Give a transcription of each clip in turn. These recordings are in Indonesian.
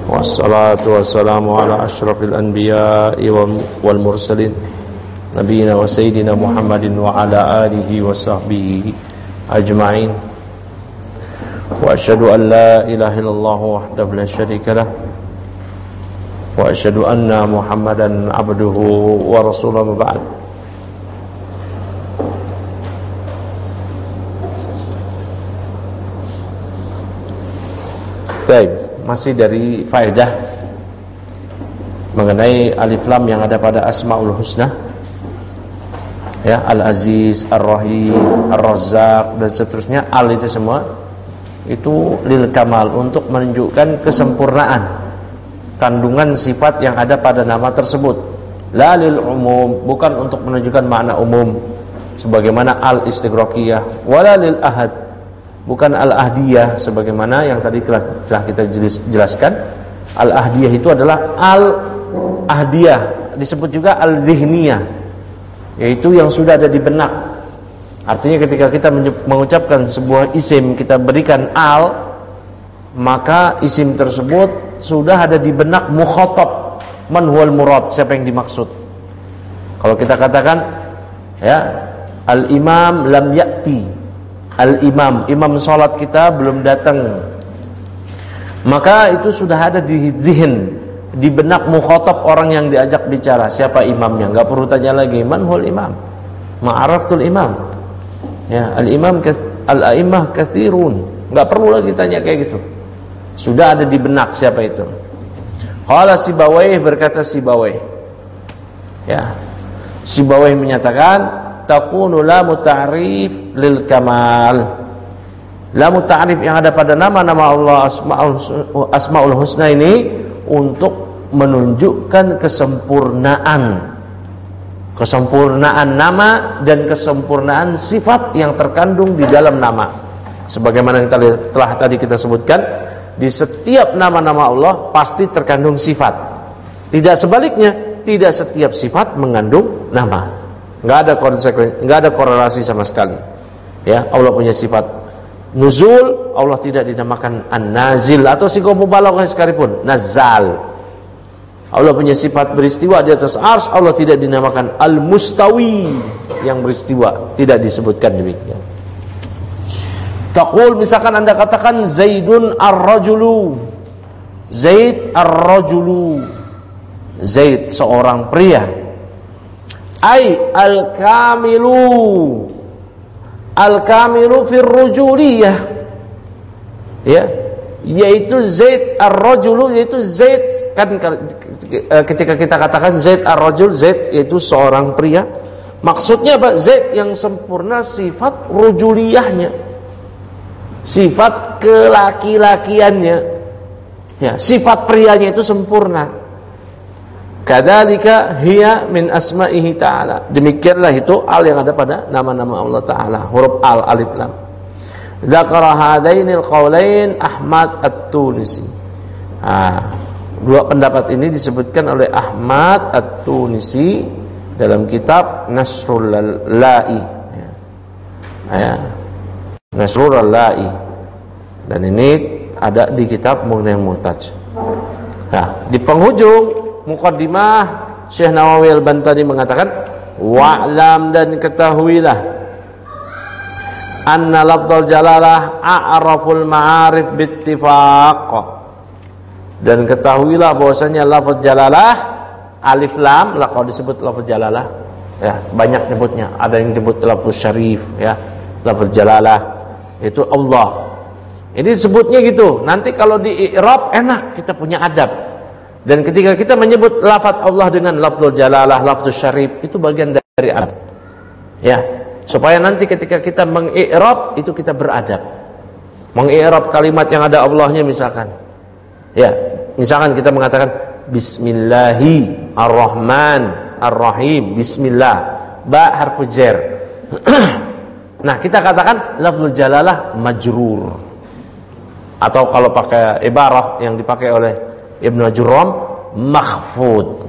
Wassalatu wassalamu ala asyrafil anbiya'i wal mursalin Nabiina wa sayyidina Muhammadin wa ala alihi wa sahbihi ajma'in. Wa asyhadu an la ilaha illallah wahdahu la syarika lah wa asyhadu anna Muhammadan abduhu wa rasuluhu ba'd. Baik, masih dari faedah mengenai alif lam yang ada pada Asmaul Husna, ya, Al-Aziz, Ar-Rahim, Ar-Razzaq dan seterusnya. Al itu semua itu lil kamal, untuk menunjukkan kesempurnaan kandungan sifat yang ada pada nama tersebut. La lil umum, bukan untuk menunjukkan makna umum sebagaimana al-istighraqiyah, wala lil ahad, bukan al-ahdiyah sebagaimana yang tadi telah kita jelaskan. Al-ahdiyah itu adalah al-ahdiyah, disebut juga al-zihniyah, yaitu yang sudah ada di benak. Artinya ketika kita mengucapkan sebuah isim, kita berikan al, maka isim tersebut sudah ada di benak mukhatab, man huwal murad, siapa yang dimaksud. Kalau kita katakan, ya, al-imam lam ya'ti, al-imam, imam salat kita belum datang, maka itu sudah ada di zihn, di benak mukhatab orang yang diajak bicara, siapa imamnya. Enggak perlu tanya lagi man huwal imam, ma'araftul imam, ya, al-imam al-a'immah katsirun, enggak perlu lagi tanya kayak gitu, sudah ada di benak siapa itu. Qala Sibawayh, berkata Sibawayh, ya, Sibawayh menyatakan takunu lamu ta'rif lil kamal. Lamu ta'rif yang ada pada nama-nama Allah Asmaul Husna ini untuk menunjukkan kesempurnaan nama dan kesempurnaan sifat yang terkandung di dalam nama. Sebagaimana yang telah tadi kita sebutkan, di setiap nama-nama Allah pasti terkandung sifat. Tidak sebaliknya, tidak setiap sifat mengandung nama. Enggak ada konsekuensi, enggak ada korelasi sama sekali. Ya, Allah punya sifat nuzul, Allah tidak dinamakan an-nazil atau sigo mubalaghah sekalipun, nazal. Allah punya sifat beristiwa di atas arsy, Allah tidak dinamakan al-mustawi, yang beristiwa, tidak disebutkan demikian. Taqul, misalkan Anda katakan Zaidun ar-rajulu, Zaid ar-rajulu, Zaid seorang pria. Ai al-kamilu, al-kamilu fir rujuliyah, ya, yaitu Zaid ar-rajulu, yaitu Zaid, kan ketika kita katakan Zaid ar-rajul, Zaid yaitu seorang pria, maksudnya apa? Zaid yang sempurna sifat rujuliyahnya, sifat kelaki-lakiannya, ya, sifat prianya itu sempurna. Kadzalika hiya min asma'ihi ta'ala, demikianlah itu al yang ada pada nama-nama Allah Ta'ala, huruf al, alif lam. Dzakara hadainil qaulain Ahmad At-Tunisi. Dua pendapat ini disebutkan oleh Ahmad At-Tunisi dalam kitab Nasrul La'i, ya, Nasrul La'i, dan ini ada di kitab Mughni Muhtaj. Nah, di penghujung muqaddimah Syekh Nawawi Al-Bantani mengatakan, wa'lam, dan ketahuilah, anna lafdzul jalalah a'raful ma'arif bittifaq, dan ketahuilah bahwasanya lafaz jalalah alif lam, lah kalau disebut lafaz jalalah, ya, banyak nyebutnya, ada yang disebut lafaz syarif, ya, lafaz jalalah itu Allah. Ini disebutnya gitu. Nanti kalau di i'rab enak, kita punya adab. Dan ketika kita menyebut lafaz Allah dengan lafzul jalalah, lafzul syarif, itu bagian dari adab, ya, supaya nanti ketika kita mengi'rab itu kita beradab. Mengi'rab kalimat yang ada Allahnya misalkan, ya, misalkan kita mengatakan Bismillahi ar-Rahman ar-Rahim, Bismillah, ba harfu jar. Nah, kita katakan lafzul jalalah majrur, atau kalau pakai ibarah yang dipakai oleh Ibnu Jurram, makhfud.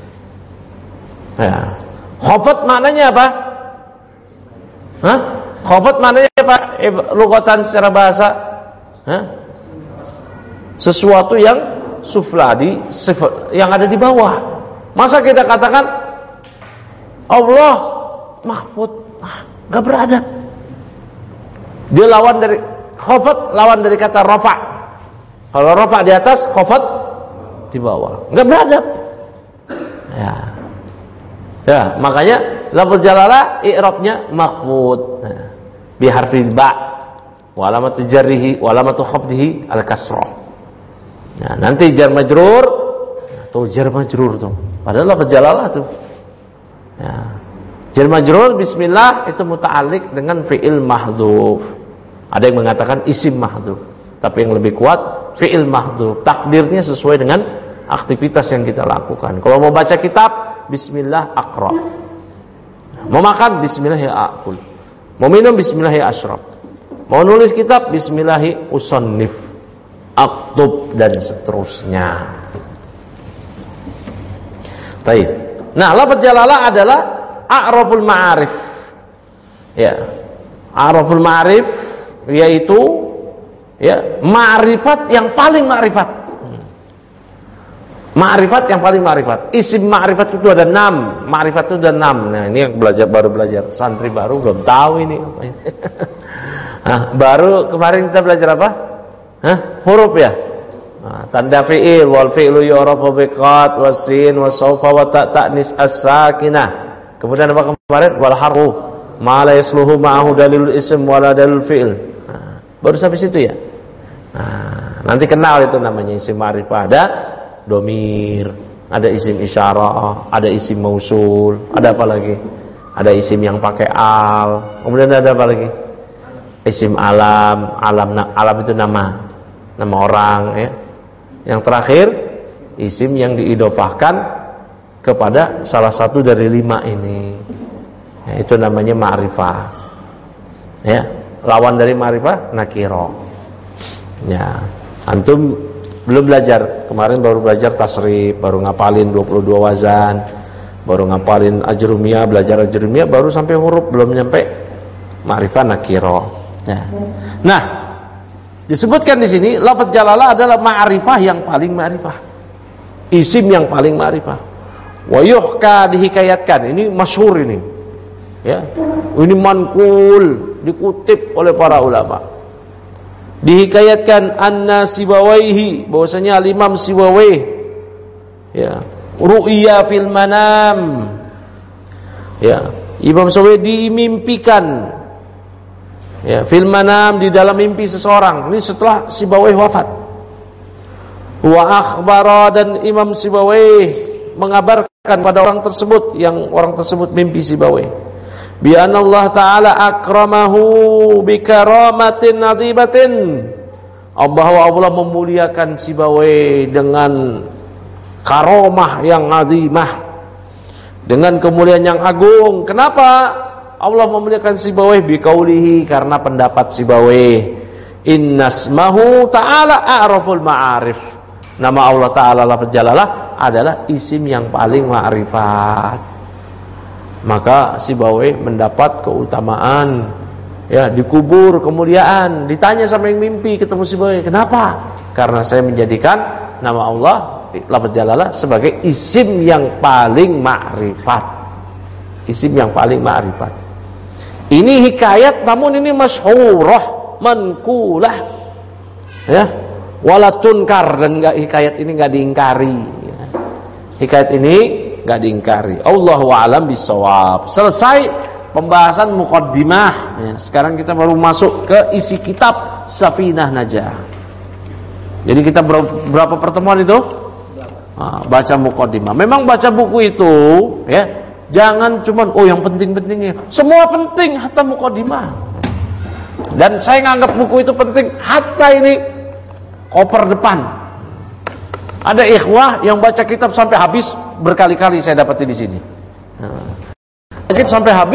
Ya. Khafat maknanya apa? Hah? Khafat maknanya apa? Lugatan secara bahasa, hah? Sesuatu yang sufla, di sifat yang ada di bawah. Masa kita katakan Allah mahfud, nggak beradab. Dia lawan dari khafat, lawan dari kata rafa. Kalau rafa di atas, khafat di bawah, nggak beradab. Ya, makanya lafaz jalalah i'rabnya mahfud. Bi harfi ba, wa alamatu jarrihi wa alamatu khafdihi al-kasrah. Nah, nanti jar majrur, tuh jar majrur tuh. Padahal lafaz jalalah tuh. Ya. Jar majrur bismillah itu muta'alliq dengan fi'il mahdhuf. Ada yang mengatakan isim mahdhuf, tapi yang lebih kuat fi'il mahdhuf. Takdirnya sesuai dengan aktivitas yang kita lakukan. Kalau mau baca kitab, bismillah aqra. Mau makan, bismillah ya akul. Mau minum, bismillah ya ashrab. Mau nulis kitab, bismillah usannif, aktub, dan seterusnya. Baik. Nah, lafaz jalalah adalah a'raful ma'arif. Ya. A'raful ma'arif yaitu ya, ma'rifat yang paling ma'rifat. Ma'rifat yang paling ma'rifat. Isim ma'rifat itu ada 6. Ma'rifat itu ada 6. Nah, ini yang baru belajar. Santri baru belum tahu ini. Baru kemarin kita belajar apa? Huruf ya. Tanda fi'il, wal fi'lu yu'rafu bi qad wasin wasawfa wa ta'nis as-sakinah. Kemudian apa kemarin? Wal harfu ma la yasluhu ma'ahu dalilul ism wala dalilul fi'il. Baru sampai situ ya. Nanti kenal itu namanya isim ma'rifah. Ada domir, ada isim isyarah, ada isim mausul, ada apa lagi? Ada isim yang pakai al. Kemudian ada apa lagi? Isim alam. Alam itu nama orang ya. Yang terakhir isim yang diidhofahkan kepada salah satu dari 5 ini. Ya, itu namanya ma'rifah. Ya, lawan dari ma'rifah nakirah. Ya, antum belum belajar, kemarin baru belajar tasrif, baru ngapalin 22 wazan, baru ngapalin ajrumiyah, belajar ajrumiyah, baru sampai huruf, belum nyampe ma'rifah nakirah. Nah, disebutkan di sini lafaz jalalah adalah ma'rifah yang paling ma'rifah, isim yang paling ma'rifah. Wa yuhka, dihikayatkan, ini masyhur ini. Ya, ini manqul, dikutip oleh para ulama. Dihikayatkan anna Sibawaihi, bahwasanya al-Imam Sibawaih ya, ru'ya fil manam. Ya, Imam Sibawaih dimimpikan ya, fil manam, di dalam mimpi seseorang. Ini setelah Sibawaih wafat. Wa akhbara, dan Imam Sibawaih mengabarkan pada orang tersebut, yang orang tersebut mimpi Sibawaih, bi anna Allah Ta'ala akramahu bi karamatin azimatin. Allah memuliakan Sibawaih dengan karomah yang azimah, dengan kemuliaan yang agung. Kenapa Allah memuliakan Sibawaih? Bi qaulihi, karena pendapat Sibawaih, innasmahu ta'ala a'raful ma'arif. Nama Allah Ta'ala lafaz jalalah adalah isim yang paling ma'rifat. Maka Sibawaih mendapat keutamaan ya, dikubur kemuliaan. Ditanya sama yang mimpi ketemu Sibawaih, kenapa? Karena saya menjadikan nama Allah lafaz jalalah sebagai isim yang paling ma'rifat. Isim yang paling ma'rifat. Ini hikayat, namun ini masyhurah, manqulah ya, wala tunkar, dan hikayat ini enggak diingkari ya. Hikayat ini enggak diingkari. Allahu a'lam bissawab. Selesai pembahasan muqaddimah ya. Sekarang kita baru masuk ke isi kitab Safinah Najah. Jadi kita berapa pertemuan itu? Baca muqaddimah. Memang baca buku itu ya, jangan cuman yang penting-pentingnya. Semua penting, hatta muqaddimah. Dan saya nganggap buku itu penting hatta ini koper depan. Ada ikhwah yang baca kitab sampai habis, berkali-kali saya dapati di sini. Sampai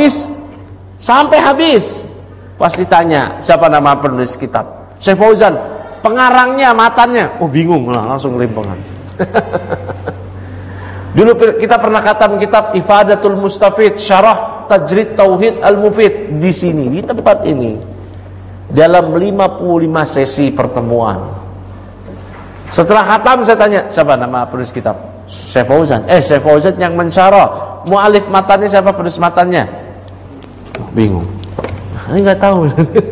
habis. Pas ditanya, siapa nama penulis kitab? Syekh Fauzan. Pengarangnya, matanya. Bingung lah, langsung limpangan. Dulu kita pernah khatam kitab Ifadatul Mustafid, Syarah Tajrid Tauhid Al-Mufid di sini, di tempat ini. Dalam 55 sesi pertemuan. Setelah khatam saya tanya, siapa nama penulis kitab? Syekh Fauzan. Syekh Fauzan yang mensyarah. Mu'alif matanya siapa penulis matanya? Bingung. Ini enggak tahu.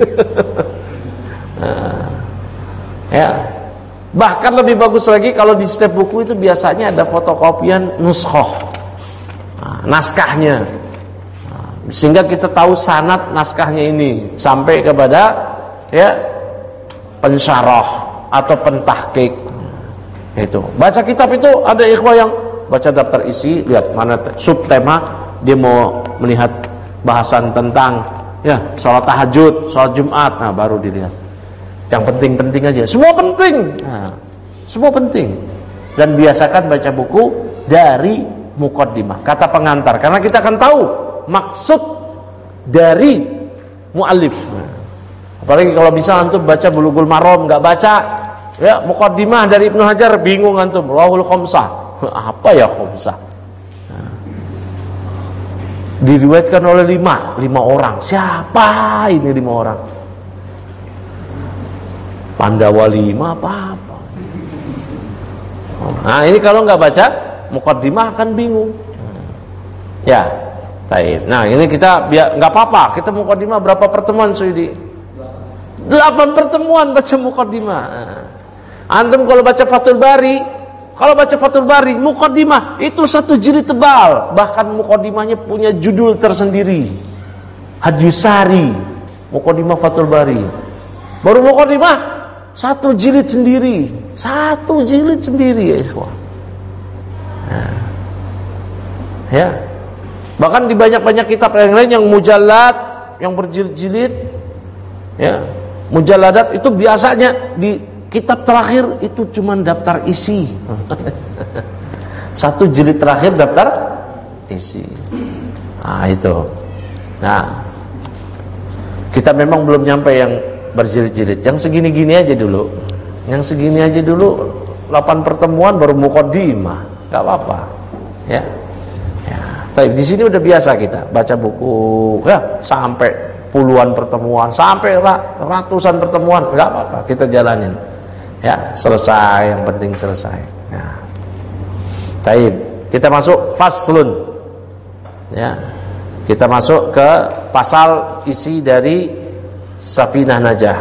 Ya. Bahkan lebih bagus lagi kalau di setiap buku itu biasanya ada fotokopian nuskhoh. Naskahnya. Sehingga kita tahu sanad naskahnya ini sampai kepada ya pensyarah atau pentahqiq. Itu. Baca kitab itu ada ikhwah yang baca daftar isi, lihat mana subtema, dia mau melihat bahasan tentang ya salat tahajud, salat Jumat, nah baru dilihat. Yang penting-penting aja. Semua penting. Nah, semua penting. Dan biasakan baca buku dari muqaddimah, kata pengantar, karena kita akan tahu maksud dari muallif. Nah, apalagi kalau bisa antum baca Bulughul Maram enggak baca ya muqaddimah dari Ibnu Hajar, bingung antum, Rawahul Khamsah. Apa ya Khamsah? Nah, diriwayatkan oleh lima orang. Siapa ini 5 orang? Pandawa 5 apa-apa. Nah, ini kalau enggak baca muqaddimah akan bingung. Ya, taib. Nah, ini kita enggak apa-apa. Kita muqaddimah berapa pertemuan, Suyudi? 8 pertemuan baca muqaddimah. Antum kalau baca Fathul Bari, muqaddimah itu 1 jilid tebal. Bahkan muqaddimahnya punya judul tersendiri. Hadyusari, muqaddimah Fathul Bari. Baru muqaddimah 1 jilid sendiri. 1 jilid sendiri ya ikhwah. Ya. Bahkan di banyak-banyak kitab yang lain yang mujallad, yang berjilid-jilid ya. Mujalladat itu biasanya di kitab terakhir itu cuma daftar isi. 1 jilid terakhir daftar isi. Nah, itu. Nah, kita memang belum nyampe yang berjilid-jilid. Yang segini-gini aja dulu. 8 pertemuan baru muqaddimah. Enggak apa-apa. Ya. Ya. Tapi di sini udah biasa kita baca buku ya sampai puluhan pertemuan, sampai ratusan pertemuan, enggak apa-apa, kita jalanin. Ya, selesai, yang penting selesai. Ya. Baik, kita masuk faslun. Ya. Kita masuk ke pasal isi dari Safinah Najah.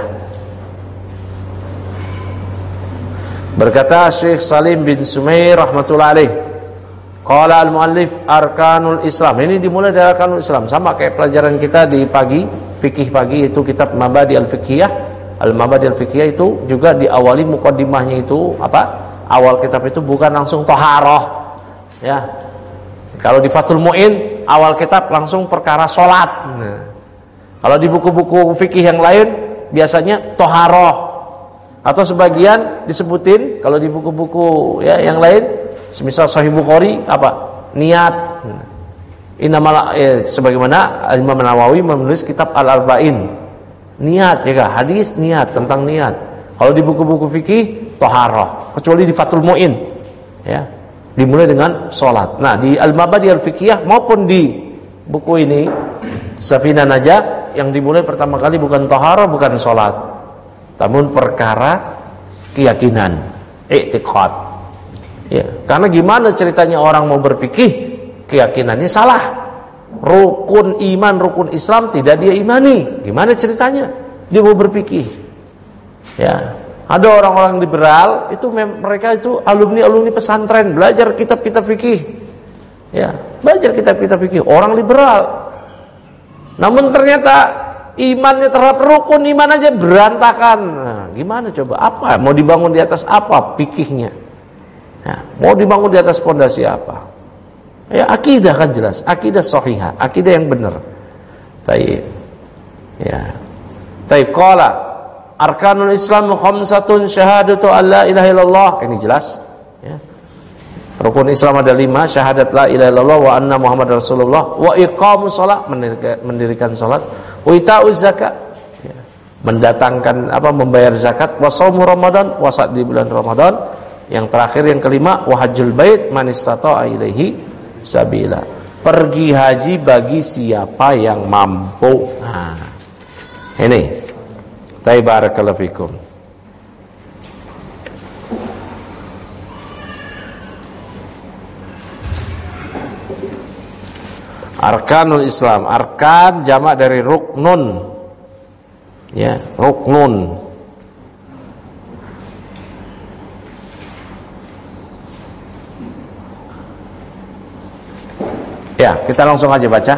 Berkata Syekh Salim bin Sumair rahmatullah alaih, qala al-muallif arkanul Islam. Ini dimulai dari arkanul Islam, sama kayak pelajaran kita di pagi, fikih pagi itu kitab Mabadi al-Fiqhiyah. Al-Mabadi al-Fiqhiyah itu juga diawali muqaddimahnya itu apa? Awal kitab itu bukan langsung thaharah. Ya. Kalau di Fathul Mu'in awal kitab langsung perkara salat. Nah. Kalau di buku-buku fikih yang lain biasanya thaharah. Atau sebagian disebutin kalau di buku-buku ya yang lain, semisal Sahih Bukhari apa? Niat. Sebagaimana Imam Nawawi menulis kitab Al-Arba'in. Niat ya kah? Hadis niat, tentang niat. Kalau di buku-buku fikih thaharah, kecuali di Fathul Mu'in ya. Dimulai dengan salat. Nah, di Al-Mabadi al-Fiqhiyah maupun di buku ini Safinah Najah yang dimulai pertama kali bukan thaharah, bukan salat, namun perkara keyakinan, i'tiqad. Ya, karena gimana ceritanya orang mau berfikih keyakinannya salah. Rukun iman, rukun Islam tidak dia imani. Gimana ceritanya? Dia mau berfikih. Ya, ada orang-orang liberal itu mereka itu alumni pesantren, belajar kitab-kitab fikih. Ya, belajar kitab-kitab fikih, orang liberal. Namun ternyata imannya terhadap rukun iman aja berantakan. Nah, gimana coba? Apa mau dibangun di atas apa fikihnya? Ya, mau dibangun di atas pondasi apa? Ya, akidah kan jelas, akidah shahihah, akidah yang benar. Taib. Ya. Taib qala arkanul Islam khamsatun syahadatu alla ilaha illallah. Ini jelas, ya. Rukun Islam ada 5, syahadat la ilaha illallah wa anna Muhammad Rasulullah, wa iqamus shalah, mendirikan salat, wa itauz zakat, ya. Mendatangkan membayar zakat, wa shaum Ramadan, puasa di bulan Ramadan. Yang terakhir yang kelima, wa hajjul bait man istata'a ilaihi sabila. Pergi haji bagi siapa yang mampu. Nah, ini. Barakallahu fikum. Arkanul Islam, arkan jamak dari ruknun. Ya, ruknun. Ya, kita langsung aja baca.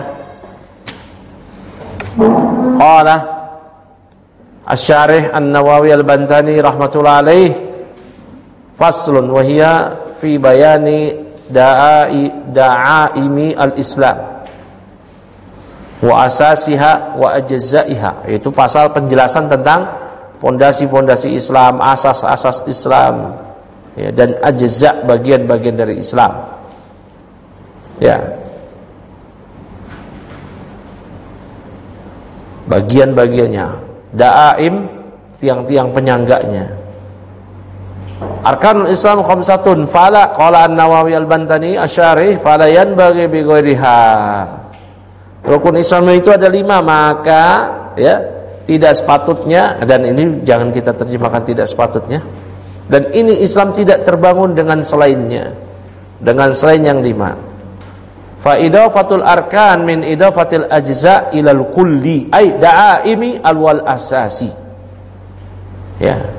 Qala Asy-Syarih An-Nawawi Al-Bantani rahmatullah alaih, faslun wa hiya fi bayani da'aimi al-Islam wa asasiha wa ajzaiha. Itu pasal penjelasan tentang pondasi-pondasi Islam, asas-asas Islam, ya, dan ajza, bagian-bagian dari Islam. Ya, bagian-bagiannya. Da'aim, tiang-tiang penyangganya. Arkanul Islam khamsatun, fala qala An-Nawawi Al-Bantani Asy-Syarih fala yanbaghi bi ghairiha. Rukun Islam itu ada 5, maka ya tidak sepatutnya, dan ini jangan kita terjemahkan tidak sepatutnya, dan ini Islam tidak terbangun dengan selainnya, dengan selain yang 5. Fa idafatul arkan min idafatil ajza ilal kulli ay da'aimi alwal asasi. Ya.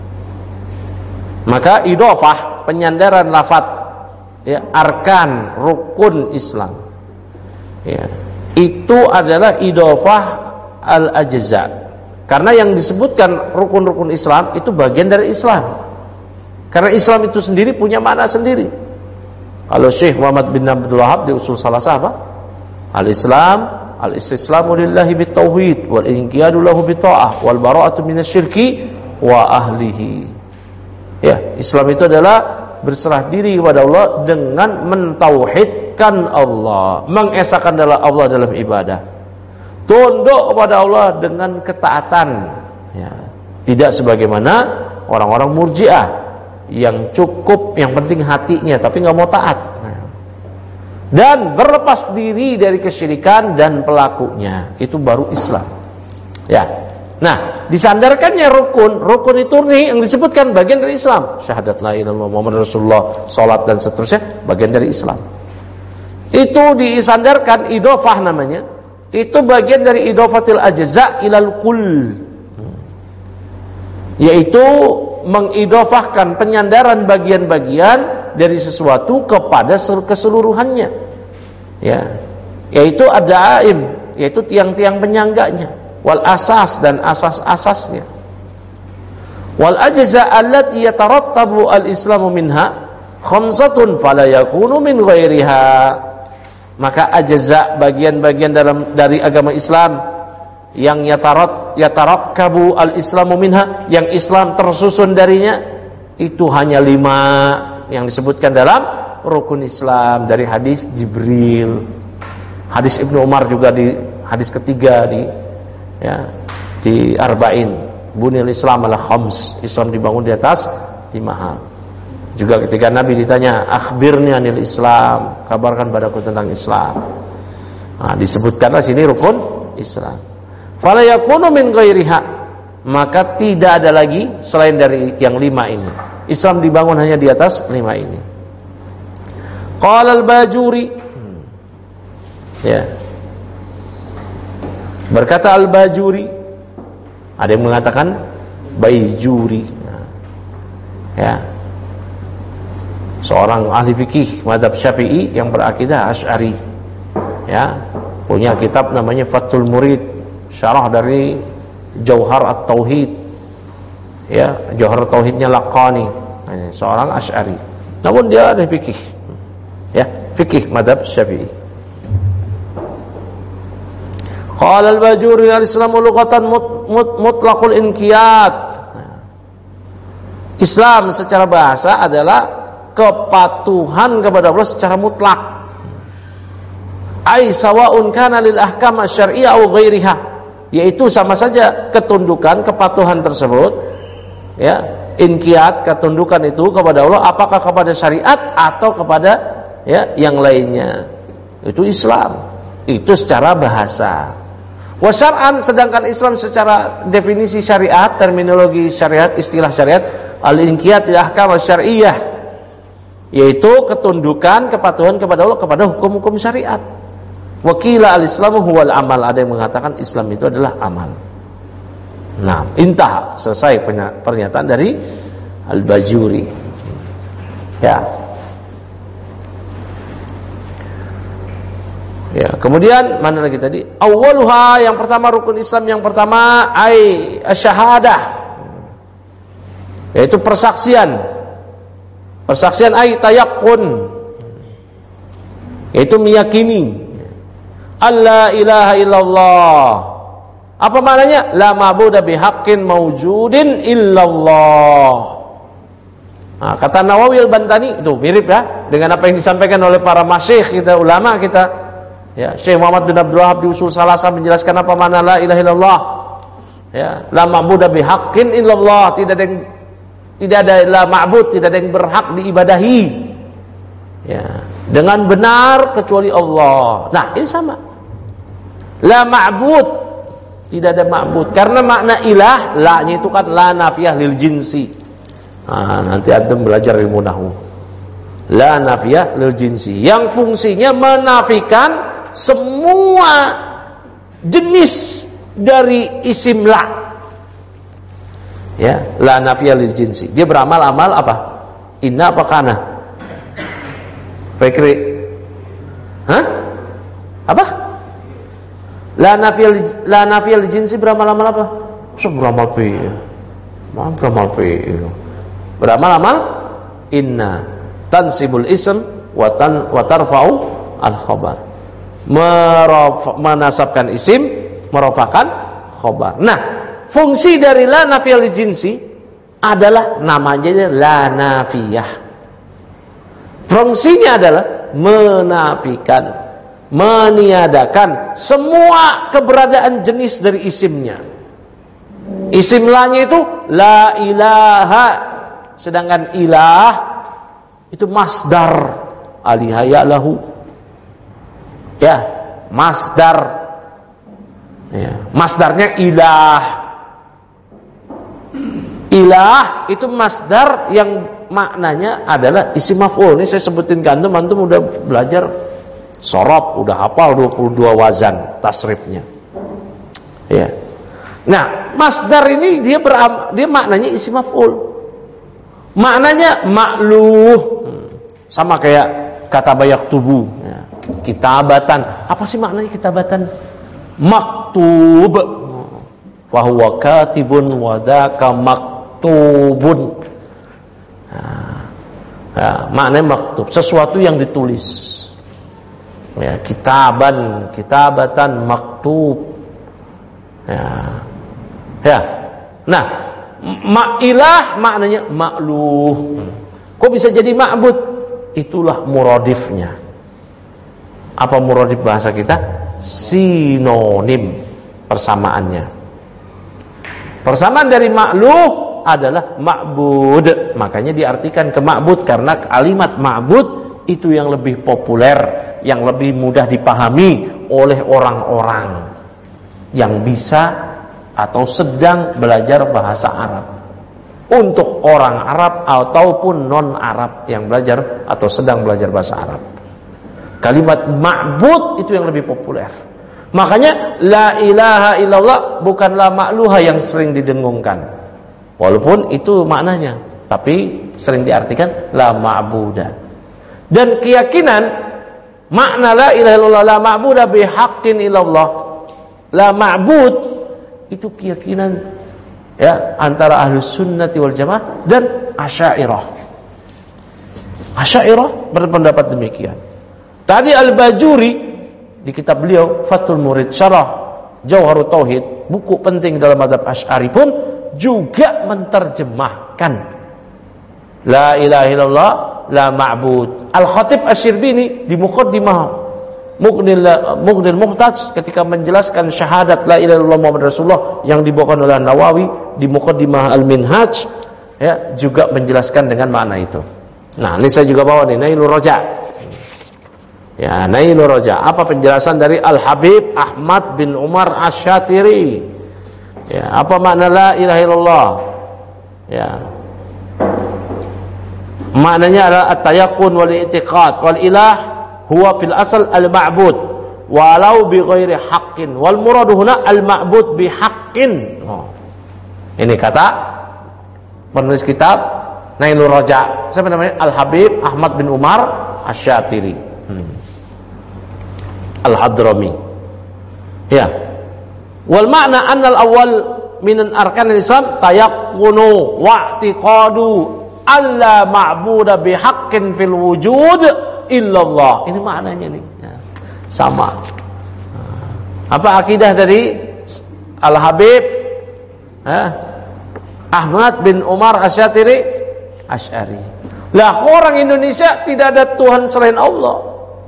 Maka idafah, penyandaran lafaz, ya, arkan, rukun Islam, ya, itu adalah idafah al ajza. Karena yang disebutkan rukun-rukun Islam itu bagian dari Islam. Karena Islam itu sendiri punya makna sendiri. Kalau Syekh Muhammad bin Abdul Wahab di usul salasah apa? Al-Islam, al-istislamu lillahi bitauhid wal inqiyadu lahu bita'ah wal bara'atu minasyirki wa ahlihi. Ya, Islam itu adalah berserah diri kepada Allah dengan mentauhidkan Allah, mengesahkan Allah dalam ibadah, tunduk kepada Allah dengan ketaatan, ya, tidak sebagaimana orang-orang Murji'ah yang cukup, yang penting hatinya tapi nggak mau taat, dan berlepas diri dari kesyirikan dan pelakunya, itu baru Islam. Ya, nah disandarkannya rukun itu nih yang disebutkan bagian dari Islam. Syahadat la ilaha illallah Muhammad Rasulullah, salat dan seterusnya bagian dari Islam. Itu disandarkan idofah namanya. Itu bagian dari idofatil ajza ilal kull, yaitu mengidofahkan penyandaran bagian-bagian dari sesuatu kepada keseluruhannya, ya, yaitu ad-da'aim, yaitu tiang-tiang penyangganya, wal asas, dan asas-asasnya, wal ajza allati yatarattabu al-islamu minha khamsatun fala yakunu min ghairiha. Maka ajza, bagian-bagian dari agama Islam yang yatarakkabu al-islamu minha, yang Islam tersusun darinya, itu hanya 5 yang disebutkan dalam rukun Islam dari hadis Jibril, hadis Ibnu Umar juga di hadis ketiga di Arba'in, bunil Islam ala khams, Islam dibangun di atas 5 hal. Juga ketika Nabi ditanya, akhbirni anil Islam, kabarkan padaku tentang Islam. Nah, disebutkanlah sini rukun Islam. Fala yakunu min ghairiha, maka tidak ada lagi selain dari yang 5 ini. Islam dibangun hanya di atas 5 ini. Qala al-Bajuri, ya, berkata al-Bajuri, ada yang mengatakan Baijuri, ya, seorang ahli fikih mazhab Syafi'i yang berakidah Asy'ari, ya, punya kitab namanya Fathul Murid, syarah dari Jauhar At-Tauhid, ya, Jauhar Tauhidnya Laqani. Ini seorang Asy'ari, namun dia ahli fikih, ya, fikih mazhab Syafi'i. Qala al-Bajuri al-Islamu lughatan mutlaqul inqiyad. Islam secara bahasa adalah kepatuhan kepada Allah secara mutlak. Ai sawa'un kana lil ahkam asy-syar'iyyah aw ghairiha, yaitu sama saja ketundukan, kepatuhan tersebut, ya, inqiyad, ketundukan itu kepada Allah, apakah kepada syariat atau kepada, ya, yang lainnya. Itu Islam. Itu secara bahasa. Wa syar'an, sedangkan Islam secara definisi syariat, terminologi syariat, istilah syariat, al-inqiyad lil ahkam asy-syar'iyyah, yaitu ketundukan, kepatuhan kepada Allah, kepada hukum-hukum syariat. Wa qila al-islamu huwal amal, ada yang mengatakan Islam itu adalah amal. Nah, intah, selesai pernyataan dari Al-Bajuri. Ya. Ya, kemudian mana lagi tadi? Awwaluha, yang pertama rukun Islam yang pertama asy-syahadah. Yaitu persaksian. Persaksian tayaqqun. Yaitu meyakini alla ilaha illallah. Apa maknanya? La ma'budu bihaqqin mawjudin illallah. Nah, kata Nawawi Al-Bantani itu mirip ya dengan apa yang disampaikan oleh para masyayikh kita, ulama kita. Ya, Syekh Muhammad bin Abdul Wahhab di Ushul Salasah menjelaskan apa makna la ilaha illallah. Ya, la ma'budu bihaqqin illallah, tidak ada la ma'bud, tidak ada yang berhak diibadahi. Ya, dengan benar kecuali Allah. Nah, ini sama. La ma'bud, tidak ada ma'bud. Karena makna ilah, la-nya itu kan la nafiyah lil jinsi. Nah, nanti antum belajar ilmu nahwu. La nafiyah lil jinsi, yang fungsinya menafikan semua jenis dari isim la. Ya, la nafiyah lil jinsi. Dia beramal-amal apa? Inna apa kana? Fikri. Hah? Apa? La nafiyah lil jinsi beramal-amal apa? Beramal fi'il. Beramal fi'il. Beramal-amal inna tansibul ism wa tarfa'u al-khabar. Menasabkan isim, merofakan khobar. Nah, fungsi dari la nafiyah lil jinsi adalah namanya la nafiyah. Fungsinya adalah menafikan, meniadakan semua keberadaan jenis dari isimnya. Isim la-nya itu la ilaha, sedangkan ilah itu masdar alihaya lahu. Ya, masdar. Ya, masdarnya ilah. Ilah itu masdar yang maknanya adalah isim maf'ul. Ini saya sebutin ke antum udah belajar sorob, udah hafal 22 wazan tasrifnya. Ya. Nah, masdar ini dia maknanya isim maf'ul. Maknanya ma'luh. Sama kayak kata bayak tubuh. Ya. Kitabatan. Apa sih maknanya kitabatan? Maktub. Fahuwa katibun wadaka maktubun. Ya, maknanya maktub, sesuatu yang ditulis. Ya, kitabatan, maktub. Ya. Ya. Nah, ilah maknanya ma'luh. Kok bisa jadi ma'bud? Itulah muradifnya. Apa muradif bahasa kita? Sinonim persamaannya. Persamaan dari ma'luh adalah ma'bud. Makanya diartikan ke ma'bud karena kalimat ma'bud itu yang lebih populer, yang lebih mudah dipahami oleh orang-orang yang bisa atau sedang belajar bahasa Arab. Untuk orang Arab ataupun non-Arab yang belajar atau sedang belajar bahasa Arab, kalimat ma'bud itu yang lebih populer. Makanya la ilaha illallah bukanlah ma'luha yang sering didengungkan. Walaupun itu maknanya, tapi sering diartikan la ma'buda. Dan keyakinan makna la ilaha illallah la ma'buda bihaqqin illallah, la ma'bud, itu keyakinan ya antara ahlus sunnati wal jamaah dan asy'ariyah. Asy'ariyah berpendapat demikian. Tadi Al-Bajuri di kitab beliau Fathul Murid Syarah Jauharut Tauhid, buku penting dalam mazhab Asy'ari, pun juga menerjemahkan la ilaha illallah la ma'bud. Al-Khatib Asy-Syirbini di Muqaddimah Mughnil Muhtaj ketika menjelaskan syahadat la ilaha illallah Muhammad Rasulullah yang dibawakan oleh Nawawi di Muqaddimah Al-Minhaj, ya, juga menjelaskan dengan makna itu. Nah, ini saya juga bawa nih Nailur Raja. Ya, Nailur Raja. Apa penjelasan dari Al-Habib Ahmad bin Umar Asy-Syatiri? Ya, apa makna la ilaha illallah? Ya. Maknanya adalah at-tayaqqun wal i'tiqad wal ilah huwa fil asal al-ma'bud walau bi ghairi haqqin wal muradu huna al ma'bud bi haqqin. Ini kata penulis kitab Nailur Raja. Siapa namanya? Al Habib Ahmad bin Umar Asy-Syatiri. Al Hadrami. Ya. Wal makna annal awwal min arkanil Islam tayaqqunu wa i'tiqadu alla ma'budu bihaqqin fil wujud illallah. Ini maknanya nih. Ya. Sama. Apa akidah dari Al Habib Ahmad bin Umar Asy-Syatiri? Asy'ari. Lah orang Indonesia tidak ada Tuhan selain Allah.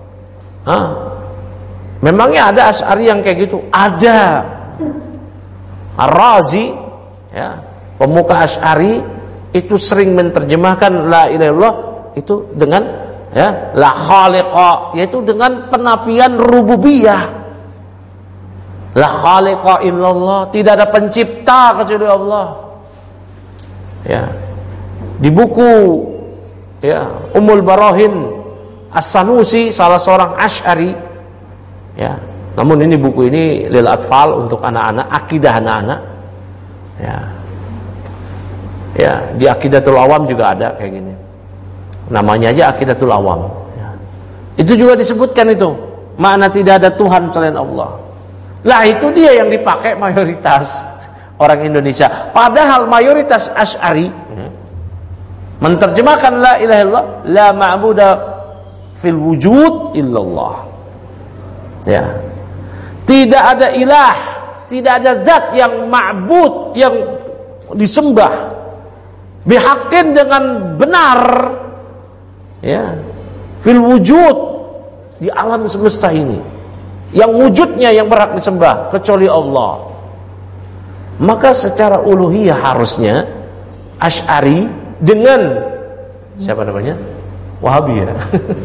Memangnya ada Asy'ari yang kayak gitu? Ada. Ar-Razi, ya, pemuka Asy'ari itu sering menerjemahkan la ilaha illallah itu dengan ya la khaliqa, yaitu dengan penafian rububiyah. La khaliqa illallah, tidak ada pencipta kecuali Allah. Ya. Di buku ya Ummul Barahin As-Sanusi, salah seorang Asy'ari, ya. Namun ini buku ini lil atfal, untuk anak-anak, akidah anak-anak. Ya. Ya, di Aqidatul Awam juga ada kayak gini. Namanya aja Aqidatul Awam. Ya. Itu juga disebutkan itu, makna tidak ada Tuhan selain Allah. Lah itu dia yang dipakai mayoritas orang Indonesia. Padahal mayoritas Asy'ari menterjemahkan la ilaha illallah, la ma'budu fil wujud illallah. Ya. Tidak ada ilah, tidak ada zat yang ma'bud, yang disembah bihaqqin dengan benar, ya, fil wujud, di alam semesta ini, yang wujudnya yang berhak disembah kecuali Allah. Maka secara uluhiyah harusnya Asy'ari dengan siapa namanya? Wahabi ya.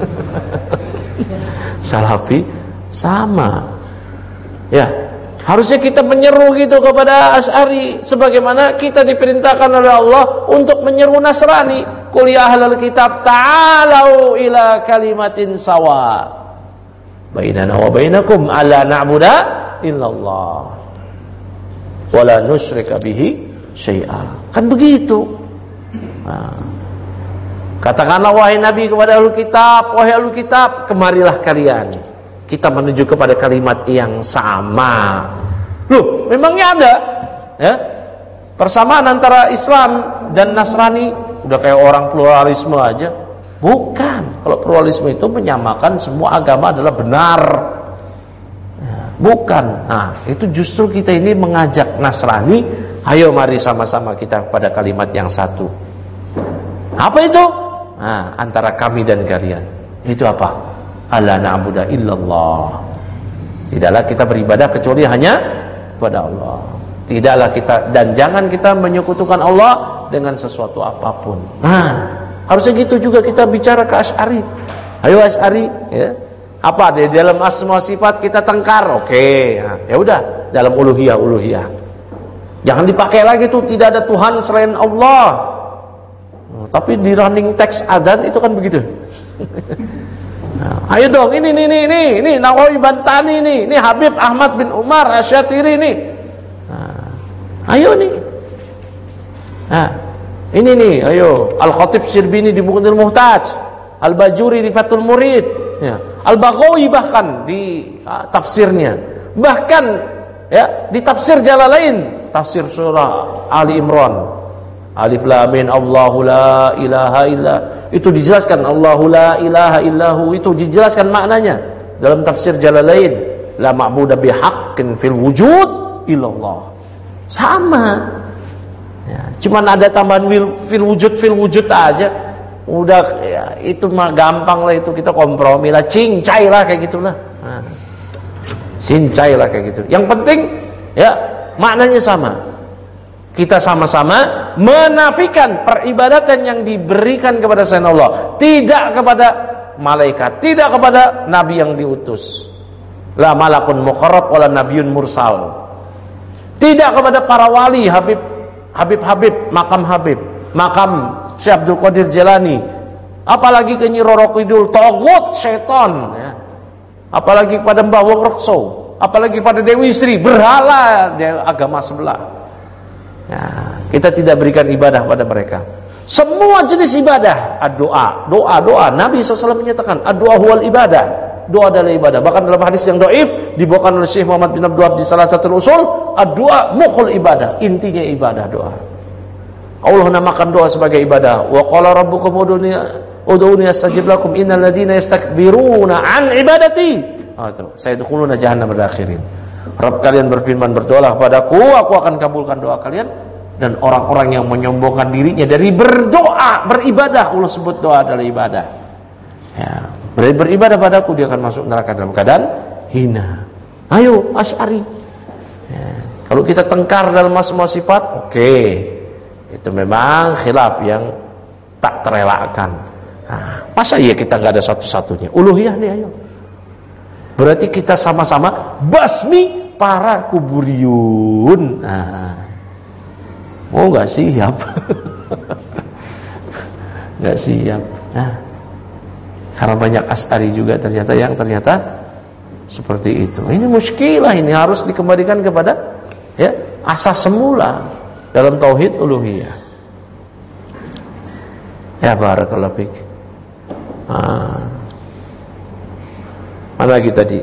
Salafi sama. Ya, harusnya kita menyeru gitu kepada Asy'ari sebagaimana kita diperintahkan oleh Allah untuk menyeru Nasrani. Qul ya ahlal kitab ta'alu ila kalimatin sawa bainana wa bainakum alla na'budu illallah wa la nusyrika bihi syai'a. Kan begitu. Nah, katakanlah wahai Nabi kepada ahlul kitab, wahai ahlul kitab, kemarilah kalian, kita menuju kepada kalimat yang sama. Loh, memangnya ada ya persamaan antara Islam dan Nasrani? Udah kayak orang pluralisme aja. Bukan. Kalau pluralisme itu menyamakan semua agama adalah benar. Ya, bukan. Nah, itu justru kita ini mengajak Nasrani, ayo mari sama-sama kita pada kalimat yang satu. Apa itu? Nah, antara kami dan kalian. Itu apa? Alla na'budu illallah. Tidaklah kita beribadah kecuali hanya kepada Allah. Tidaklah kita, dan jangan kita menyekutukan Allah dengan sesuatu apapun. Nah, harusnya gitu juga kita bicara ke Asy'ari. Ayo Asy'ari, ya. Apa di dalam asma sifat kita tengkar? Oke. Nah, ya udah, dalam uluhiyah. Jangan dipakai lagi tuh tidak ada Tuhan selain Allah. Tapi di running text adzan itu kan begitu. Nah, ayo dong, ini Nawawi Bantani ini Habib Ahmad bin Umar Asy-Syatiri ini. Nah, ayo nih. Nah, ini nih, ayo Al-Khatib Syirbini di Muqni'ul Muhtaj, Al-Bajuri di Fathul Murid, ya. Al-Baghawi bahkan di tafsirnya. Bahkan ya di tafsir Jalalain, tafsir surah Ali Imran. Alif lam mim Allahu la ilaha illa, itu dijelaskan Allahu la ilaha illahu, itu dijelaskan maknanya dalam tafsir Jalalain, la ma'budu bihaqqin fil wujud illallah. Sama. Ya, cuman ada tambahan fil wujud aja. Udah ya, itu mah gampang lah, itu kita kompromi lah, cincai lah kayak gitulah. Nah, cincai lah kayak gitu. Yang penting ya maknanya sama. Kita sama-sama menafikan peribadatan yang diberikan kepada selain Allah, tidak kepada malaikat, tidak kepada nabi yang diutus. La malakun muqarrab wala nabiyyun mursal. Tidak kepada para wali, Habib, makam Habib, makam Syekh Abdul Qadir Jilani, apalagi ke Nyi Roro Kidul, togut, setan ya. apalagi kepada Mbah Wong Rekso, apalagi pada Dewi Sri, berhala agama sebelah. Ya, kita tidak berikan ibadah pada mereka. Semua jenis ibadah, doa. Nabi SAW menyatakan, doa huwal ibadah. Doa adalah ibadah. Bahkan dalam hadis yang dhaif dibawakan oleh Syekh Muhammad bin Abdul Wahab di salah satu usul, doa mukhul ibadah, intinya ibadah doa. Allah namakan doa sebagai ibadah. Wa qala rabbukum ud'uni astajib lakum innal ladzina yastakbiruna an ibadati sayadkhuluna jahannam madakhirin. Rabb kalian berfirman, berdoalah kepadaku, aku akan kabulkan doa kalian. Dan orang-orang yang menyombongkan dirinya dari berdoa, beribadah, Allah sebut doa adalah ibadah. Ya, beribadah padaku, dia akan masuk neraka dalam keadaan hina. Ayo Asy'ari. Ya, kalau kita tengkar dalam semua sifat, oke. Itu memang khilaf yang tak terelakkan. Nah, masa iya kita nggak ada satu-satunya? Uluhiyah nih, ayo. Berarti kita sama-sama basmi para kuburiyun. Nah, mau nggak siap? Nggak siap. Nah, karena banyak Asy'ari juga ternyata seperti itu. Ini muskilah, ini harus dikembalikan kepada asas semula dalam tauhid uluhiyah. Ya barakallahu fik. Mana lagi tadi?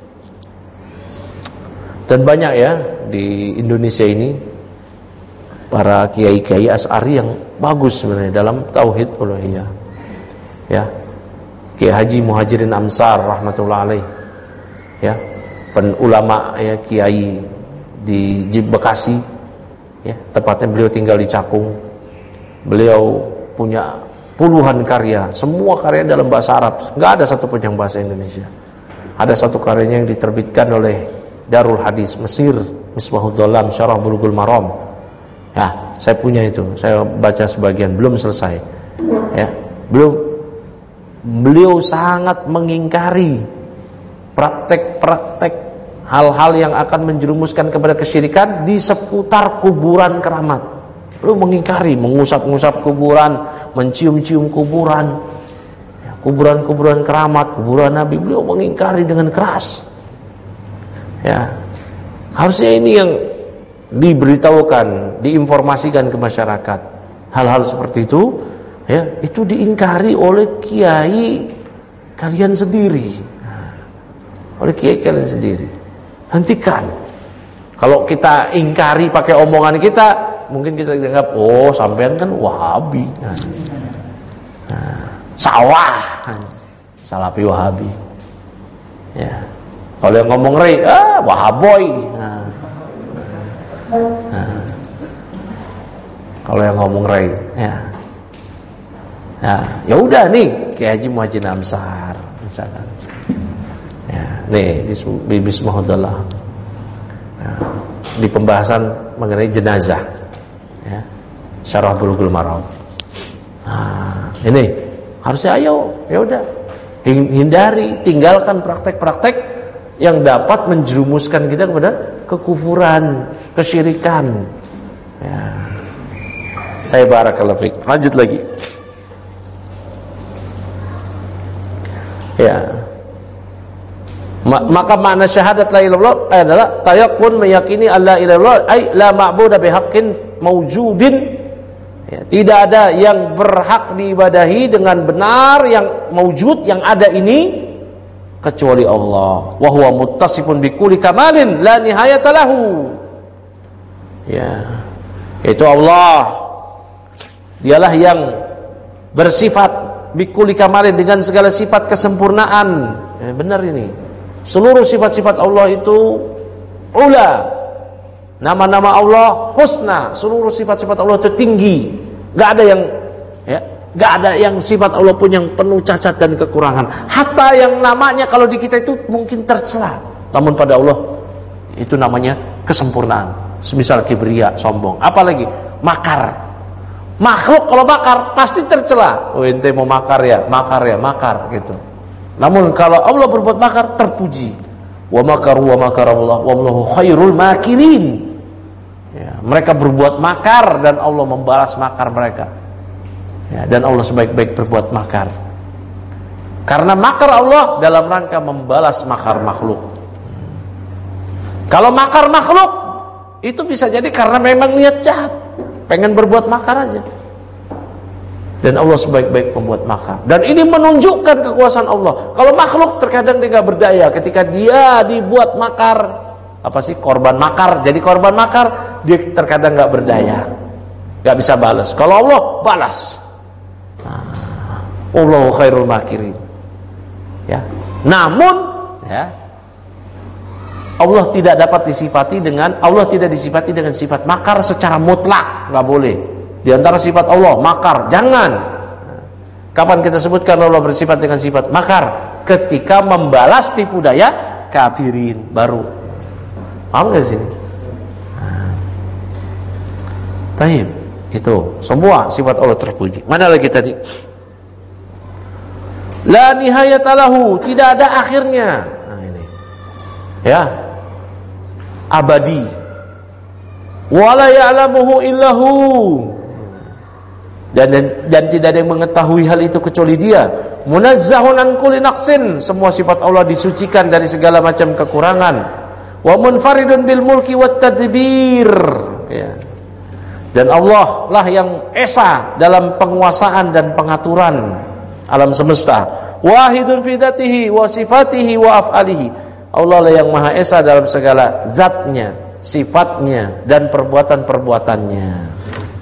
Dan banyak ya di Indonesia ini para kiai-kiai Asy'ari yang bagus sebenarnya dalam tauhid uluhiyah. Ya. Kiai Haji Muhajirin Amsar rahmatullah alaih. Ya. Ulama ya, kiai di Bekasi. Ya, tepatnya beliau tinggal di Cakung. Beliau punya puluhan karya, semua karya dalam bahasa Arab. Enggak ada satupun yang bahasa Indonesia. Ada satu karyanya yang diterbitkan oleh Darul Hadis Mesir, Misbahud Dhalam Syarah Bulughul Maram. Ya, saya punya itu. Saya baca sebagian, belum selesai. Ya, beliau sangat mengingkari praktek-praktek hal-hal yang akan menjerumuskan kepada kesyirikan di seputar kuburan keramat. Beliau mengingkari, mengusap-ngusap kuburan, mencium-cium kuburan, kuburan-kuburan keramat, kuburan Nabi. Beliau mengingkari dengan keras. Ya, harusnya ini yang diberitahukan, diinformasikan ke masyarakat. Hal-hal seperti itu, ya, itu diingkari oleh kiai kalian sendiri. Oleh kiai kalian sendiri. Hentikan. Kalau kita ingkari pakai omongan kita, mungkin kita dianggap, oh sampean kan Wahabi. Sawah. Salafi Wahabi. Ya. Kalau yang ngomong rei, Wahaboy. Kalau yang ngomong rei, ya udah nih Kiai Haji Muhajirin Amsar misalkan. Ya, nih di Bismillahirrahmanirrahim. Ya, di pembahasan mengenai jenazah. Ya. Syarah Bulughul Maram. Nah, ini harusnya ayo, ya udah. Hindari, tinggalkan praktek-praktek yang dapat menjerumuskan kita kepada kekufuran, kesyirikan. Ya. Saya barakallahu fiik. Lanjut lagi. Ya. Maka makna syahadat la ilaha illallah adalah tayaqun meyakini alla ilaha illallah ay la ma'budu bihaqqin mawjudin. Ya, tidak ada yang berhak diibadahi dengan benar yang mawjud, yang ada ini kecuali Allah. Wa huwa muttasifun bi kulli kamalin la nihayata lahu. Ya. Itu Allah. Dialah yang bersifat bi kulli kamalin dengan segala sifat kesempurnaan. Ya, benar ini. Seluruh sifat-sifat Allah itu ula. Nama-nama Allah husna. Seluruh sifat-sifat Allah itu tinggi. Gak ada yang sifat Allah pun yang penuh cacat dan kekurangan. Hatta yang namanya kalau di kita itu mungkin tercela. Namun pada Allah itu namanya kesempurnaan. Semisal kibria, sombong. Apalagi makar. Makhluk kalau makar pasti tercela. Oh ente mau makar makar gitu. Namun kalau Allah berbuat makar, terpuji. Wa makaru wa makarallah wallahu khairul makirin. Ya, mereka berbuat makar dan Allah membalas makar mereka. Ya, dan Allah sebaik-baik berbuat makar. Karena makar Allah dalam rangka membalas makar makhluk. Kalau makar makhluk itu bisa jadi karena memang niat jahat, pengen berbuat makar aja. Dan Allah sebaik-baik pembuat makar. Dan ini menunjukkan kekuasaan Allah. Kalau makhluk terkadang dia nggak berdaya ketika dia dibuat makar, korban makar. Jadi korban makar dia terkadang nggak berdaya, nggak bisa balas. Kalau Allah balas. Allahu khairul makirin. Ya. Namun, ya, Allah tidak disifati dengan sifat makar secara mutlak, nggak boleh. Di antara sifat Allah makar, jangan. Kapan kita sebutkan Allah bersifat dengan sifat makar? Ketika membalas tipu daya kafirin baru. Paham nggak sini? Taib, itu semua sifat Allah terpuji. Mana lagi tadi? La nihayata lahu, tidak ada akhirnya. Nah ini, ya, abadi. Wala ya'lamuhu illahu. Dan tidak ada yang mengetahui hal itu kecuali Dia. Munazzahun an kulli naqsin, semua sifat Allah disucikan dari segala macam kekurangan. Wa munfaridun bil mulki wat tadbir, ya. Dan Allah lah yang esa dalam penguasaan dan pengaturan alam semesta. Wahidun fi dzatihi wa sifatihi wa af'alihi. Allah lah yang maha esa dalam segala zatnya, sifatnya dan perbuatan-perbuatannya.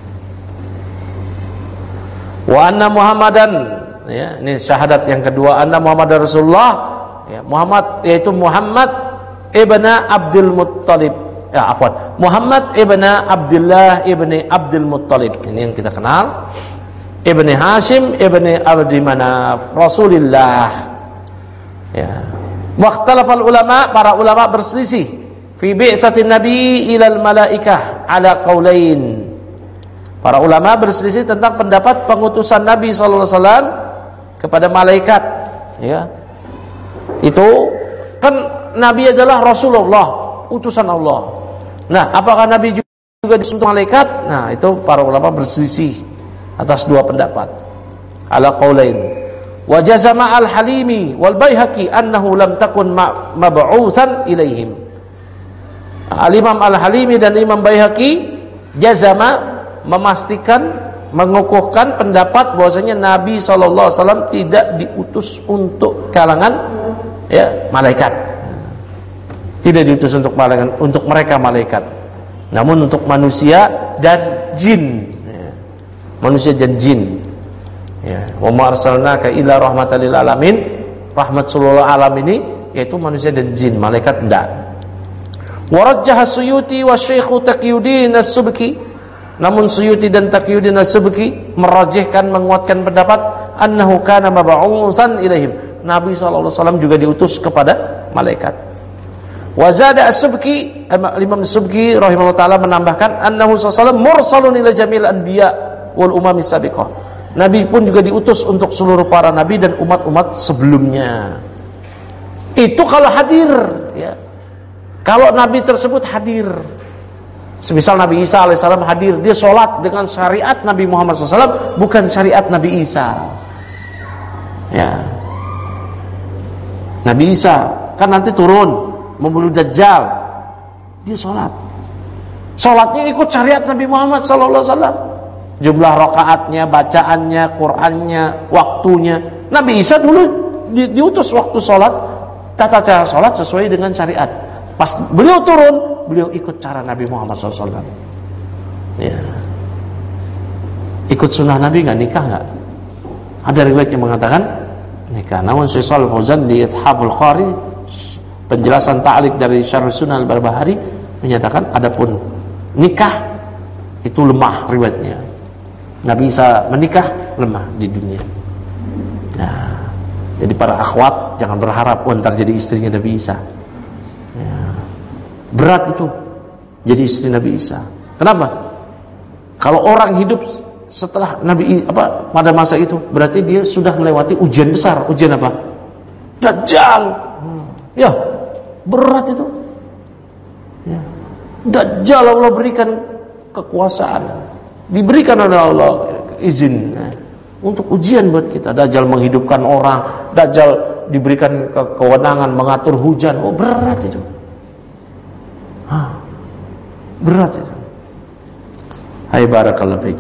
Wa anna Muhammadan, ya, ini syahadat yang kedua, anna Muhammadar Rasulullah, ya, Muhammad yaitu Muhammad ibn Abdul Muttalib. Muhammad ibn Abdullah ibn Abdul Muttalib. Ini yang kita kenal. Ibn Hashim ibn Abdi Manaf, Rasulullah. Ya. Waqtalafal ulama, para ulama berselisih fi bi'satin nabi ilal malaikah ala qaulain. Para ulama berselisih tentang pendapat pengutusan Nabi sallallahu alaihi wasallam kepada malaikat, ya. Itu kan Nabi adalah Rasulullah, utusan Allah. Nah, apakah Nabi juga disuruh malaikat? Nah, itu para ulama berselisih atas dua pendapat. Ala qaulain. Wa jazama al-Halimi wal Baihaqi annahu lam takun mab'utsan ilaihim. Al-Imam Al-Halimi dan Imam Baihaqi jazama, memastikan, mengukuhkan pendapat bahwasanya Nabi SAW tidak diutus untuk kalangan, ya, malaikat. Tidak diutus untuk mereka malaikat, namun untuk manusia dan jin, ya. Manusia dan jin, ya. Wa ma arsalnaka illa rahmatan lil alamin. Rahmat seluruh alam ini yaitu manusia dan jin, malaikat enggak. Wa rajjaha Suyuti wa Syekh Taqiyuddin As-Subki. Namun Suyuti dan Taqiyuddin As-Subki merajihkan, menguatkan pendapat annahu kana mab'utsan ilaihim. Nabi SAW juga diutus kepada malaikat. Wa zada As-Subki, Imam As-Subki rahimahullah taala menambahkan annahu SAW mursalun ila jamil anbiya wal umam sabiqah. Nabi pun juga diutus untuk seluruh para nabi dan umat-umat sebelumnya. Itu kalau hadir, ya. Kalau nabi tersebut hadir, semisal Nabi Isa alaihissalam hadir, dia sholat dengan syariat Nabi Muhammad SAW, bukan syariat Nabi Isa. Ya, Nabi Isa kan nanti turun membunuh Dajjal, dia sholat. Sholatnya ikut syariat Nabi Muhammad SAW. Jumlah rakaatnya, bacaannya, Qur'annya, waktunya. Nabi Isa dulu diutus waktu sholat, tata cara sholat sesuai dengan syariat. Pas beliau turun, beliau ikut cara Nabi Muhammad SAW. Ya. Ikut sunnah Nabi nggak, nikah nggak? Ada riwayat yang mengatakan nikah. Namun Syekh Shalih Fauzan di Ithaful Qari, penjelasan ta'liq dari Syarh Sunnah Al-Barbahari, menyatakan adapun nikah itu lemah riwayatnya. Nabi Isa menikah lemah di dunia. Nah, jadi para akhwat jangan berharap ntar jadi istrinya Nabi Isa. Ya. Berat itu jadi istri Nabi Isa. Kenapa? Kalau orang hidup setelah Nabi pada masa itu, berarti dia sudah melewati ujian besar. Ujian apa? Dajjal. Ya, berat itu. Ya. Dajjal Allah berikan kekuasaan, diberikan oleh Allah izin untuk ujian buat kita. Dajjal menghidupkan orang, Dajjal diberikan kewenangan mengatur hujan. Oh, berat itu. Berat itu. Hai barakallahu fiik.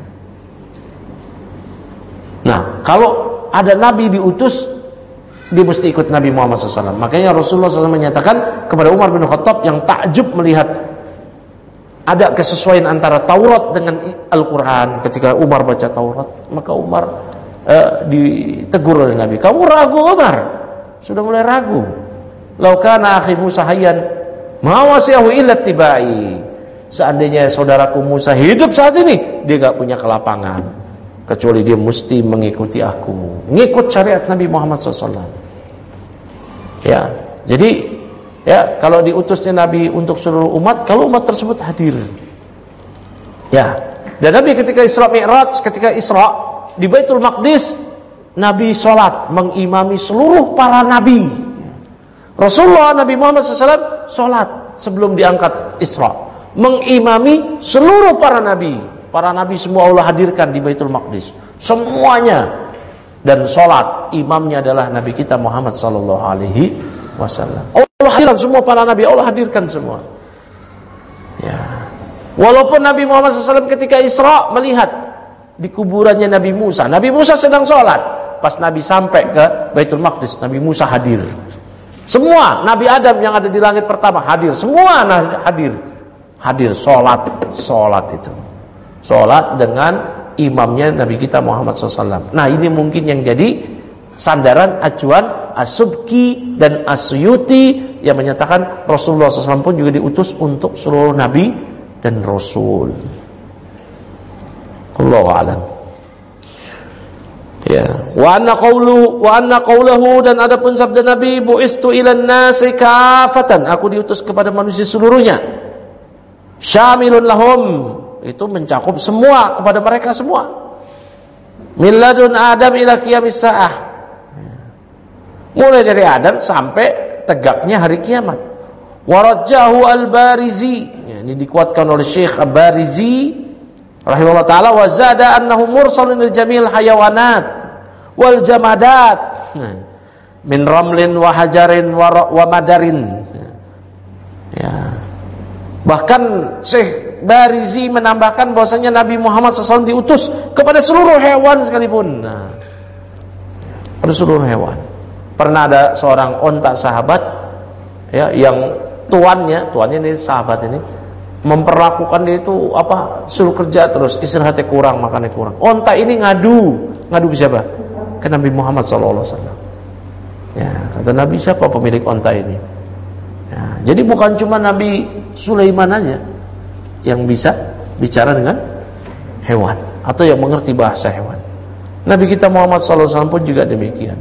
Nah, kalau ada nabi diutus, dia mesti ikut Nabi Muhammad SAW. Makanya Rasulullah SAW menyatakan kepada Umar bin Khattab yang takjub melihat ada kesesuaian antara Taurat dengan Al-Quran. Ketika Umar baca Taurat, maka Umar ditegur oleh Nabi. Kamu ragu, Umar? Sudah mulai ragu. Lau kana akhi Musa hayyan ma wasi'ahu illa tibai. Seandainya saudaraku Musa hidup saat ini, dia gak punya kelapangan, kecuali dia mesti mengikuti aku, ngikut syariat Nabi Muhammad SAW. Ya, jadi ya, kalau diutusnya Nabi untuk seluruh umat, kalau umat tersebut hadir. Ya, dan Nabi ketika Isra Mi'raj, ketika Isra di Baitul Maqdis, Nabi sholat mengimami seluruh para nabi. Rasulullah Nabi Muhammad SAW sholat sebelum diangkat Isra, mengimami seluruh para nabi. Para nabi semua Allah hadirkan di Baitul Maqdis, semuanya. Dan sholat imamnya adalah Nabi kita Muhammad sallallahu alaihi wasallam. Allah hadirkan semua para nabi, Allah hadirkan semua. Ya. Walaupun Nabi Muhammad SAW ketika Isra melihat di kuburannya Nabi Musa. Nabi Musa sedang sholat. Pas Nabi sampai ke Baitul Maqdis, Nabi Musa hadir. Semua Nabi Adam yang ada di langit pertama hadir. Semua hadir. Hadir sholat itu. Sholat dengan imamnya Nabi kita Muhammad SAW. Nah, ini mungkin yang jadi sandaran acuan As-Subki dan As-Suyuti yang menyatakan Rasulullah SAW pun juga diutus untuk seluruh Nabi dan Rasul. Allahu a'lam. Ya, wa anna qawluhu dan adapun sabda Nabi, bu'istu ilan nasi kafatan, aku diutus kepada manusia seluruhnya. Syamilun lahum, itu mencakup semua, kepada mereka semua. Milladun Adam ila qiyamis sa'ah, mulai dari Adam sampai tegaknya hari kiamat. Warajjahu al-Barizi, ya, ini dikuatkan oleh Syekh Al-Barizi rahimahullah ta'ala. Wa zada annahu mursalun lil jamil hayawanat wal jamadat min ramlin wa hajarin wa madarin. Ya. Bahkan Syekh Barizi menambahkan bahwasanya Nabi Muhammad SAW diutus kepada seluruh hewan sekalipun. Nah, pada seluruh hewan. Pernah ada seorang onta sahabat, ya, yang tuannya ini sahabat ini memperlakukan dia itu suruh kerja terus, istirahatnya kurang, makannya kurang. Onta ini ngadu ke siapa? Ke Nabi Muhammad SAW. Ya, kata Nabi, siapa pemilik onta ini? Ya, jadi bukan cuma Nabi Sulaiman aja yang bisa bicara dengan hewan atau yang mengerti bahasa hewan. Nabi kita Muhammad SAW pun juga demikian.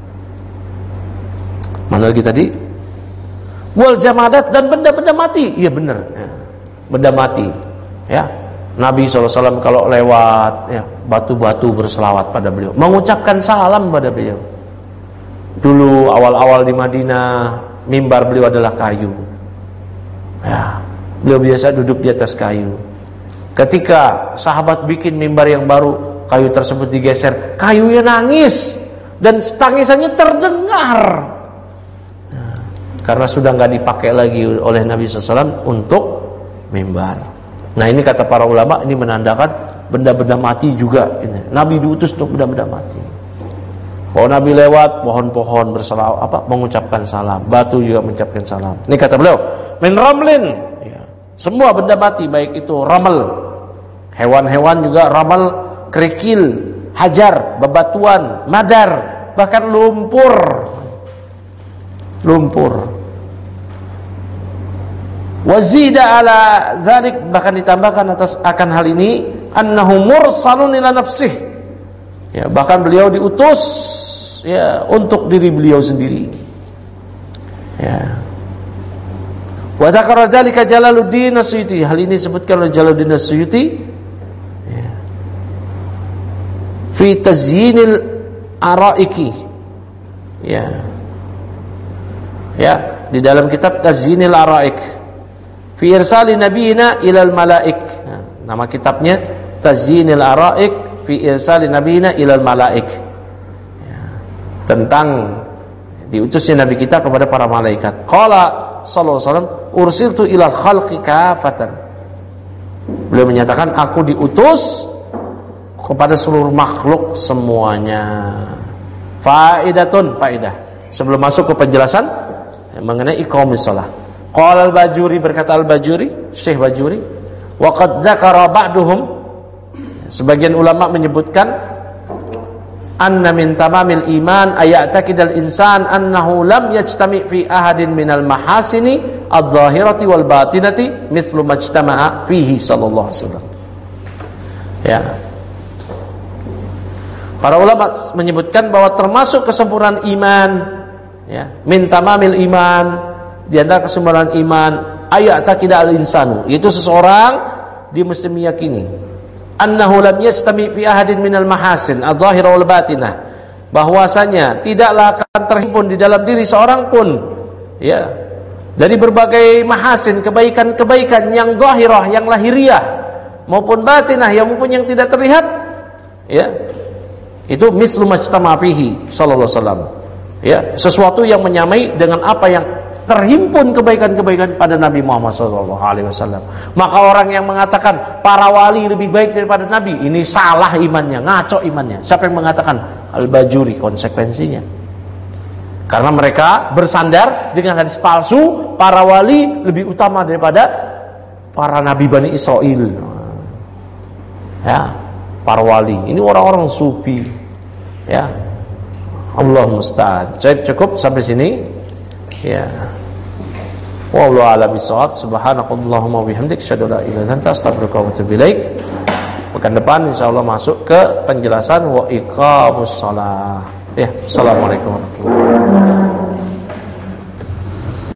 Mana lagi tadi? Wal jamadat, dan benda-benda mati. Iya benar. Ya, benda mati. Ya, Nabi SAW kalau lewat, ya, batu-batu berselawat pada beliau, mengucapkan salam pada beliau. Dulu awal-awal di Madinah, mimbar beliau adalah kayu. Ya, beliau biasa duduk di atas kayu. Ketika sahabat bikin mimbar yang baru, kayu tersebut digeser, kayunya nangis dan tangisannya terdengar. Nah, karena sudah nggak dipakai lagi oleh Nabi SAW untuk mimbar. Nah, ini kata para ulama, ini menandakan benda-benda mati juga. Ini Nabi diutus untuk benda-benda mati. Kalau Nabi lewat, pohon-pohon berselawat, mengucapkan salam, batu juga mengucapkan salam. Ini kata beliau, min ramlin, ya, semua benda mati, baik itu ramal, hewan-hewan juga ramal, kerikil, hajar, bebatuan, madar, bahkan lumpur. Wazida ala zalik, bahkan ditambahkan akan hal ini, annahu mursalun ila nafsih, ya, bahkan beliau diutus, ya, untuk diri beliau sendiri. Ya. Wa dzakara dzalika Jalaluddin As-Suyuti, hal ini disebutkan oleh Jalaluddin As-Suyuti, ya, fi tazyinil araiki, ya, di dalam kitab Tazyinil Araik, fi irsali nabiyina ilal malaik. Nah, nama kitabnya Tazyinil Araik fi fi irsali nabiyina ilal malaik. Ya, tentang diutusnya nabi kita kepada para malaikat. Qala sallallahu alaihi wasallam ursiltu ilal khalqi kafatan. Beliau menyatakan aku diutus kepada seluruh makhluk semuanya. Faidah. Sebelum masuk ke penjelasan mengenai iqamis shalah. Qala al-Bajuri, berkata al-Bajuri, Syekh Bajuri, wa qad dzakara ba'duhum, sebagian ulama menyebutkan anna min tamamil iman ayataqidal insan annahu lam yajtami fi ahadin minal mahasini adh-dhahirati wal batinati mithlu majtama'a fihi sallallahu alaihi wasallam. Ya. Para ulama menyebutkan bahwa termasuk kesempurnaan iman, ya, min tamamil iman, di antara kesempurnaan iman ayataqidal insanu, yaitu seseorang dia mesti meyakini annahu lam yastami fi ahadin minal mahasin adh-dhahira wal batinah, bahwasanya tidaklah akan terhimpun di dalam diri seorang pun, ya, dari berbagai mahasin, kebaikan-kebaikan yang zahirah, yang lahiriah, maupun batinah, yang tidak terlihat, ya, itu mislu majtama fihi sallallahu alaihi wasallam, ya, sesuatu yang menyamai dengan apa yang terhimpun kebaikan-kebaikan pada Nabi Muhammad SAW. Maka orang yang mengatakan para wali lebih baik daripada Nabi, ini salah imannya, ngaco imannya. Siapa yang mengatakan? Al-Bajuri. Konsekuensinya, karena mereka bersandar dengan hadis palsu, para wali lebih utama daripada para Nabi Bani Israel. Ya, para wali ini orang-orang sufi, ya. Allah musta'an. Cukup sampai sini, ya. Wallahu a'lam bishawab. Subhanakallahumma wa bihamdika asyhadu an la ilaha illa anta astaghfiruka wa atubu ilaik. Pekan depan insyaallah masuk ke penjelasan wa iqamus shalah. Ya, assalamualaikum warahmatullahi wabarakatuh.